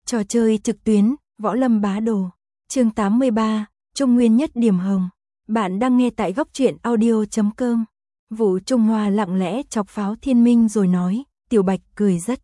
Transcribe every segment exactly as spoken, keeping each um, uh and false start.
Trò chơi trực tuyến, Võ Lâm Bá Đồ. Chương tám mươi ba, Trung Nguyên nhất điểm hồng. Bạn đang nghe tại góc truyện audio chấm com. Vũ Trung Hoa lặng lẽ chọc Pháo Thiên Minh rồi nói, Tiểu Bạch cười rất.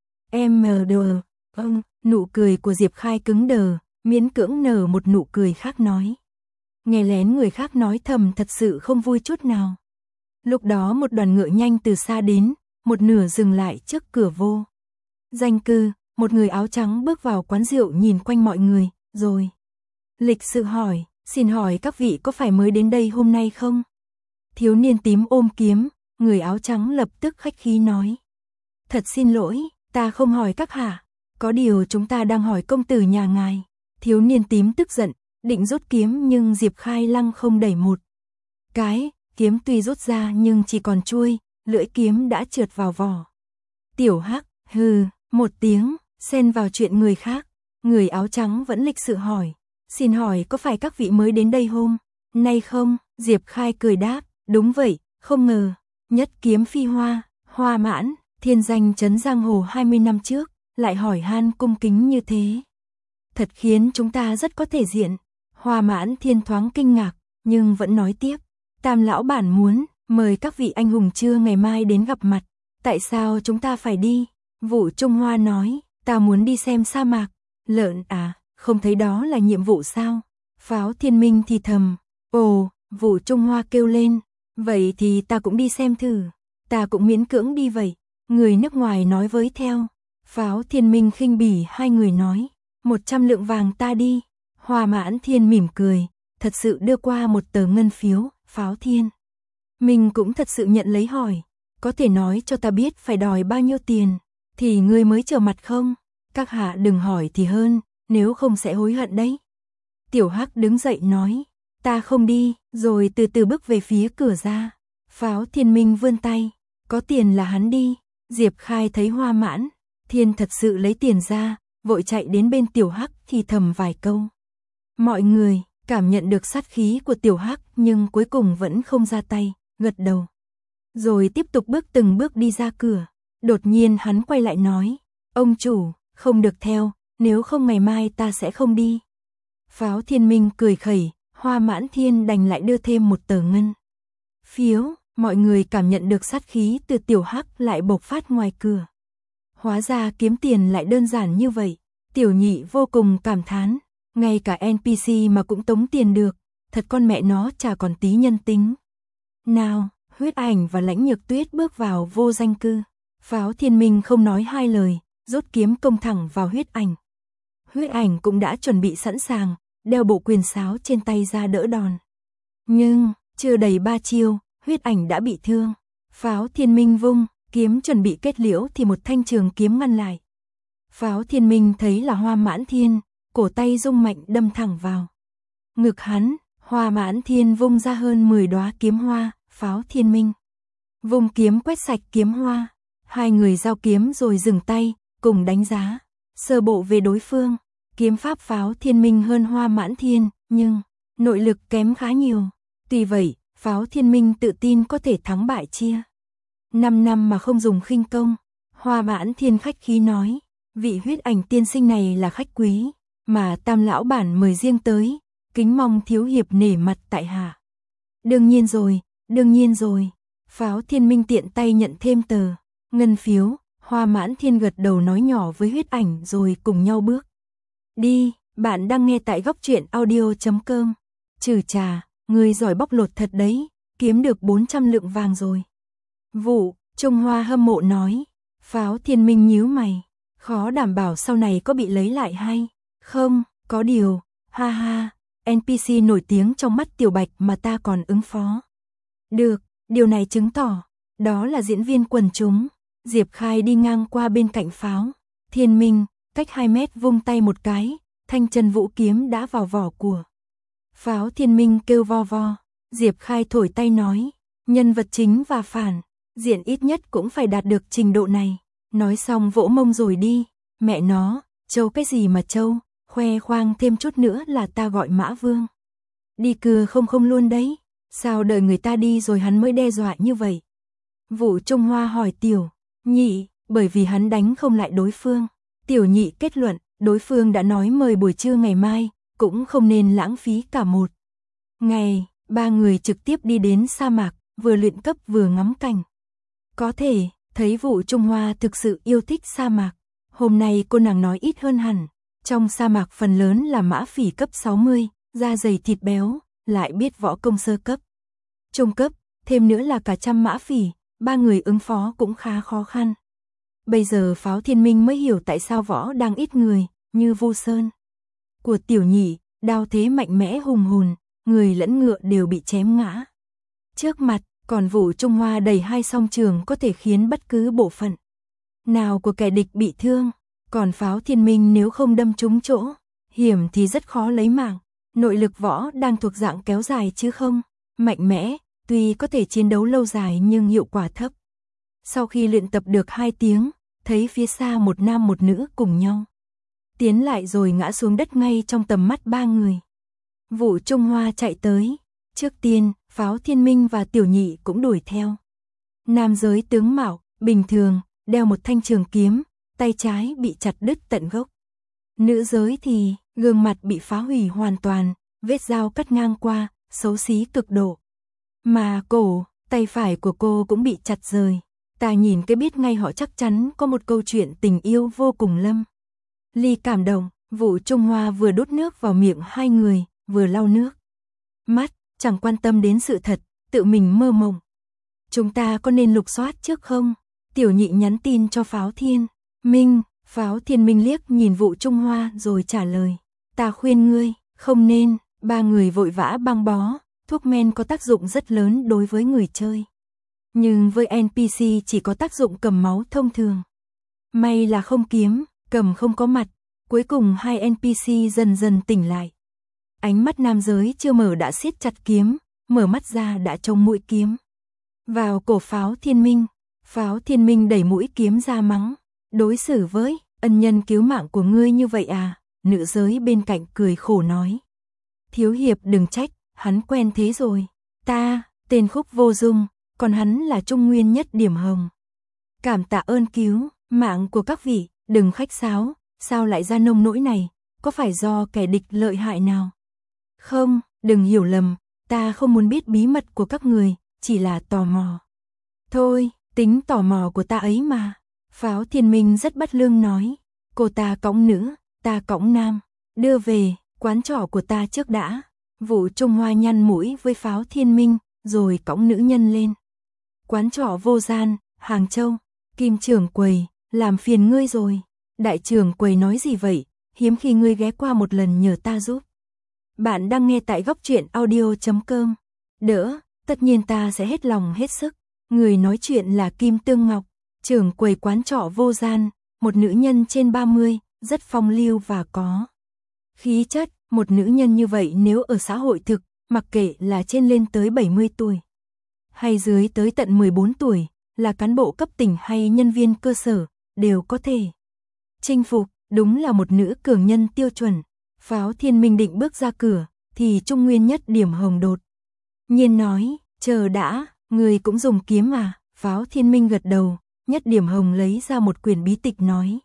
Em mờ đờ. Vâng, nụ cười của Diệp Khai cứng đờ, miễn cưỡng nở một nụ cười khác nói. Nghe lén người khác nói thầm thật sự không vui chút nào. Lúc đó một đoàn ngựa nhanh từ xa đến, một nửa dừng lại trước cửa vô danh cư, một người áo trắng bước vào quán rượu nhìn quanh mọi người, rồi lịch sự hỏi, xin hỏi các vị có phải mới đến đây hôm nay không? Thiếu niên tím ôm kiếm, người áo trắng lập tức khách khí nói. Thật xin lỗi, ta không hỏi các hạ, có điều chúng ta đang hỏi công tử nhà ngài. Thiếu niên tím tức giận, định rút kiếm nhưng Diệp Khai lăng không đẩy một cái, kiếm tuy rút ra nhưng chỉ còn chuôi, lưỡi kiếm đã trượt vào vỏ. Tiểu Hắc, hừ, một tiếng, xen vào chuyện người khác, người áo trắng vẫn lịch sự hỏi, xin hỏi có phải các vị mới đến đây hôm nay không? Diệp Khai cười đáp, đúng vậy, không ngờ, nhất kiếm phi hoa, Hoa Mãn, thiên danh chấn giang hồ hai mươi năm trước, lại hỏi han cung kính như thế. Thật khiến chúng ta rất có thể diện. Hoa Mãn Thiên thoáng kinh ngạc, nhưng vẫn nói tiếp, Tam lão bản muốn mời các vị anh hùng trưa ngày mai đến gặp mặt, tại sao chúng ta phải đi? Vũ Trung Hoa nói, ta muốn đi xem sa mạc. Lợn à, không thấy đó là nhiệm vụ sao? Pháo Thiên Minh thì thầm, ồ, Vũ Trung Hoa kêu lên, vậy thì ta cũng đi xem thử, ta cũng miễn cưỡng đi vậy. Người nước ngoài nói với theo, Pháo Thiên Minh khinh bỉ hai người nói, một trăm lượng vàng ta đi. Hoa Mãn Thiên mỉm cười, thật sự đưa qua một tờ ngân phiếu. Pháo Thiên Minh cũng thật sự nhận lấy hỏi, có thể nói cho ta biết phải đòi bao nhiêu tiền, thì ngươi mới trở mặt không? Các hạ đừng hỏi thì hơn, nếu không sẽ hối hận đấy. Tiểu Hắc đứng dậy nói, ta không đi, rồi từ từ bước về phía cửa ra. Pháo Thiên Minh vươn tay, có tiền là hắn đi. Diệp Khai thấy Hoa Mãn Thiên thật sự lấy tiền ra, vội chạy đến bên Tiểu Hắc thì thầm vài câu. Mọi người cảm nhận được sát khí của Tiểu Hắc nhưng cuối cùng vẫn không ra tay, gật đầu. Rồi tiếp tục bước từng bước đi ra cửa. Đột nhiên hắn quay lại nói, ông chủ, không được theo, nếu không ngày mai ta sẽ không đi. Pháo Thiên Minh cười khẩy, Hoa Mãn Thiên đành lại đưa thêm một tờ ngân phiếu. Mọi người cảm nhận được sát khí từ Tiểu Hắc lại bộc phát ngoài cửa. Hóa ra kiếm tiền lại đơn giản như vậy. Tiểu Nhị vô cùng cảm thán, ngay cả en pê xê mà cũng tống tiền được, thật con mẹ nó chả còn tí nhân tính. Nào, Huyết Ảnh và Lãnh Nhược Tuyết bước vào vô danh cư. Pháo Thiên Minh không nói hai lời, rút kiếm công thẳng vào Huyết Ảnh. Huyết Ảnh cũng đã chuẩn bị sẵn sàng, đeo bộ quyền sáo trên tay ra đỡ đòn. Nhưng, chưa đầy ba chiêu, Huyết Ảnh đã bị thương. Pháo Thiên Minh vung kiếm chuẩn bị kết liễu thì một thanh trường kiếm ngăn lại. Pháo Thiên Minh thấy là Hoa Mãn Thiên, cổ tay rung mạnh đâm thẳng vào ngực hắn. Hoa Mãn Thiên vung ra hơn mười đóa kiếm hoa, Pháo Thiên Minh vung kiếm quét sạch kiếm hoa. Hai người giao kiếm rồi dừng tay, cùng đánh giá sơ bộ về đối phương. Kiếm pháp Pháo Thiên Minh hơn Hoa Mãn Thiên, nhưng nội lực kém khá nhiều. Tuy vậy, Pháo Thiên Minh tự tin có thể thắng bại chia năm năm mà không dùng khinh công. Hoa Mãn Thiên khách khí nói, vị Huyết Ảnh tiên sinh này là khách quý, mà Tam lão bản mời riêng tới, kính mong thiếu hiệp nể mặt tại hạ. Đương nhiên rồi, đương nhiên rồi. Pháo Thiên Minh tiện tay nhận thêm tờ ngân phiếu. Hoa Mãn Thiên gật đầu nói nhỏ với Huyết Ảnh rồi cùng nhau bước đi. Bạn đang nghe tại góc truyện audio chấm com. Trừ trà, người giỏi bóc lột thật đấy, kiếm được bốn trăm lượng vàng rồi. Vũ Trung Hoa hâm mộ nói. Pháo Thiên Minh nhíu mày, khó đảm bảo sau này có bị lấy lại hay không, có điều, ha ha, en pê xê nổi tiếng trong mắt Tiểu Bạch mà ta còn ứng phó được, điều này chứng tỏ, đó là diễn viên quần chúng. Diệp Khai đi ngang qua bên cạnh Pháo Thiên Minh, cách hai mét vung tay một cái, thanh chân vũ kiếm đã vào vỏ của Pháo Thiên Minh kêu vo vo. Diệp Khai thổi tay nói, nhân vật chính và phản diện ít nhất cũng phải đạt được trình độ này. Nói xong vỗ mông rồi đi. Mẹ nó, trâu cái gì mà trâu, khoe khoang thêm chút nữa là ta gọi Mã Vương đi cưa không không luôn đấy. Sao đợi người ta đi rồi hắn mới đe dọa như vậy? Vũ Trung Hoa hỏi Tiểu Nhị, bởi vì hắn đánh không lại đối phương. Tiểu Nhị kết luận, đối phương đã nói mời buổi trưa ngày mai, cũng không nên lãng phí cả một ngày. Ba người trực tiếp đi đến sa mạc, vừa luyện cấp vừa ngắm cảnh. Có thể thấy Vũ Trung Hoa thực sự yêu thích sa mạc. Hôm nay cô nàng nói ít hơn hẳn. Trong sa mạc phần lớn là mã phỉ cấp sáu mươi, da dày thịt béo, lại biết võ công sơ cấp, trung cấp, thêm nữa là cả trăm mã phỉ, ba người ứng phó cũng khá khó khăn. Bây giờ Pháo Thiên Minh mới hiểu tại sao võ đang ít người, như Vu Sơn của Tiểu Nhị, đao thế mạnh mẽ hùng hồn, người lẫn ngựa đều bị chém ngã. Trước mặt, còn Vũ Trung Hoa đầy hai song trường có thể khiến bất cứ bộ phận nào của kẻ địch bị thương, còn Pháo Thiên Minh nếu không đâm trúng chỗ hiểm thì rất khó lấy mạng. Nội lực võ đang thuộc dạng kéo dài chứ không mạnh mẽ, tuy có thể chiến đấu lâu dài nhưng hiệu quả thấp. Sau khi luyện tập được hai tiếng, thấy phía xa một nam một nữ cùng nhau tiến lại rồi ngã xuống đất ngay trong tầm mắt ba người. Vũ Trung Hoa chạy tới, trước tiên, Pháo Thiên Minh và Tiểu Nhị cũng đuổi theo. Nam giới tướng mạo, bình thường, đeo một thanh trường kiếm, tay trái bị chặt đứt tận gốc. Nữ giới thì, gương mặt bị phá hủy hoàn toàn, vết dao cắt ngang qua, xấu xí cực độ. Mà cổ, tay phải của cô cũng bị chặt rời. Ta nhìn cái biết ngay họ chắc chắn có một câu chuyện tình yêu vô cùng lâm ly cảm động. Vũ Trung Hoa vừa đút nước vào miệng hai người, vừa lau nước mắt, chẳng quan tâm đến sự thật, tự mình mơ mộng. Chúng ta có nên lục soát trước không? Tiểu Nhị nhắn tin cho Pháo Thiên Minh. Pháo Thiên Minh liếc nhìn Vũ Trung Hoa rồi trả lời. Ta khuyên ngươi, không nên. Ba người vội vã băng bó. Thuốc men có tác dụng rất lớn đối với người chơi, nhưng với en pê xê chỉ có tác dụng cầm máu thông thường. May là không kiếm, cầm không có mặt. Cuối cùng hai en pê xê dần dần tỉnh lại. Ánh mắt nam giới chưa mở đã siết chặt kiếm, mở mắt ra đã trông mũi kiếm vào cổ Pháo Thiên Minh. Pháo Thiên Minh đẩy mũi kiếm ra mắng. Đối xử với ân nhân cứu mạng của ngươi như vậy à? Nữ giới bên cạnh cười khổ nói. Thiếu hiệp đừng trách, hắn quen thế rồi. Ta, tên Khúc Vô Dung, còn hắn là Trung Nguyên Nhất Điểm Hồng. Cảm tạ ơn cứu mạng của các vị, đừng khách sáo, sao lại ra nông nỗi này, có phải do kẻ địch lợi hại nào? Không, đừng hiểu lầm, ta không muốn biết bí mật của các người, chỉ là tò mò. Thôi, tính tò mò của ta ấy mà. Pháo Thiên Minh rất bất lương nói. Cô ta cõng nữ, ta cõng nam. Đưa về, quán trọ của ta trước đã. Vũ Trung Hoa nhăn mũi với Pháo Thiên Minh, rồi cõng nữ nhân lên. Quán trọ Vô Gian, Hàng Châu. Kim trưởng quầy, làm phiền ngươi rồi. Đại trưởng quầy nói gì vậy? Hiếm khi ngươi ghé qua một lần nhờ ta giúp. Bạn đang nghe tại góc truyện audio chấm com. Đỡ, tất nhiên ta sẽ hết lòng hết sức. Người nói chuyện là Kim Tương Ngọc, trưởng quầy quán trọ Vô Gian, một nữ nhân trên ba mươi, rất phong lưu và có khí chất. Một nữ nhân như vậy nếu ở xã hội thực, mặc kệ là trên lên tới bảy mươi tuổi, hay dưới tới tận mười bốn tuổi, là cán bộ cấp tỉnh hay nhân viên cơ sở, đều có thể chinh phục, đúng là một nữ cường nhân tiêu chuẩn. Pháo Thiên Minh định bước ra cửa, thì Trung Nguyên Nhất Điểm Hồng đột nhiên nói, chờ đã, người cũng dùng kiếm à? Pháo Thiên Minh gật đầu, Nhất Điểm Hồng lấy ra một quyển bí tịch nói.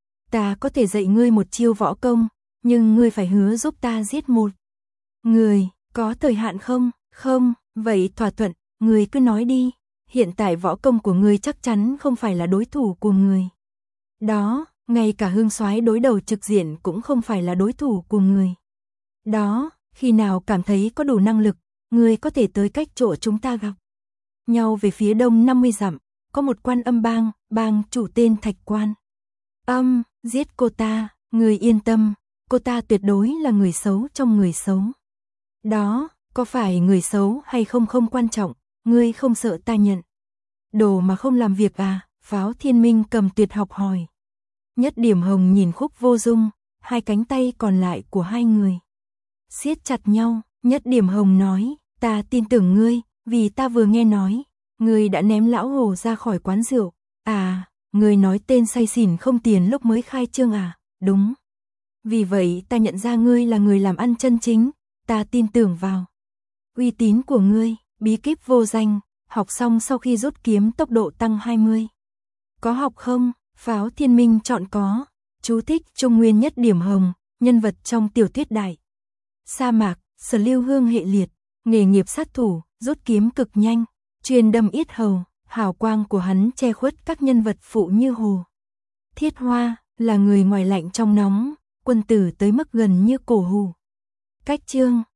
Ta có thể dạy ngươi một chiêu võ công, nhưng ngươi phải hứa giúp ta giết một người, có thời hạn không? Không, vậy thỏa thuận, ngươi cứ nói đi. Hiện tại võ công của ngươi chắc chắn không phải là đối thủ của người đó, ngay cả Hương Soái đối đầu trực diện cũng không phải là đối thủ của người đó. Khi nào cảm thấy có đủ năng lực, ngươi có thể tới cách chỗ chúng ta gặp nhau về phía đông năm mươi dặm, có một Quan Âm bang, bang chủ tên Thạch Quan Âm, giết cô ta, ngươi yên tâm, cô ta tuyệt đối là người xấu trong người xấu đó. Có phải người xấu hay không không quan trọng, ngươi không sợ ta nhận đồ mà không làm việc à? Pháo Thiên Minh cầm tuyệt học hỏi. Nhất Điểm Hồng nhìn Khúc Vô Dung, hai cánh tay còn lại của hai người siết chặt nhau. Nhất Điểm Hồng nói, ta tin tưởng ngươi, vì ta vừa nghe nói, ngươi đã ném lão hồ ra khỏi quán rượu. À, ngươi nói tên say xỉn không tiền lúc mới khai trương à? Đúng. Vì vậy ta nhận ra ngươi là người làm ăn chân chính, ta tin tưởng vào uy tín của ngươi. Bí kíp vô danh, học xong sau khi rút kiếm tốc độ tăng hai mươi. Có học không? Pháo Thiên Minh chọn có. Chú thích Trung Nguyên Nhất Điểm Hồng, nhân vật trong tiểu thuyết đại sa mạc, Sở Lưu Hương hệ liệt, nghề nghiệp sát thủ, rút kiếm cực nhanh, chuyên đâm yết hầu, hào quang của hắn che khuất các nhân vật phụ như Hồ Thiết Hoa, là người ngoài lạnh trong nóng, quân tử tới mức gần như cổ hủ. Cách chương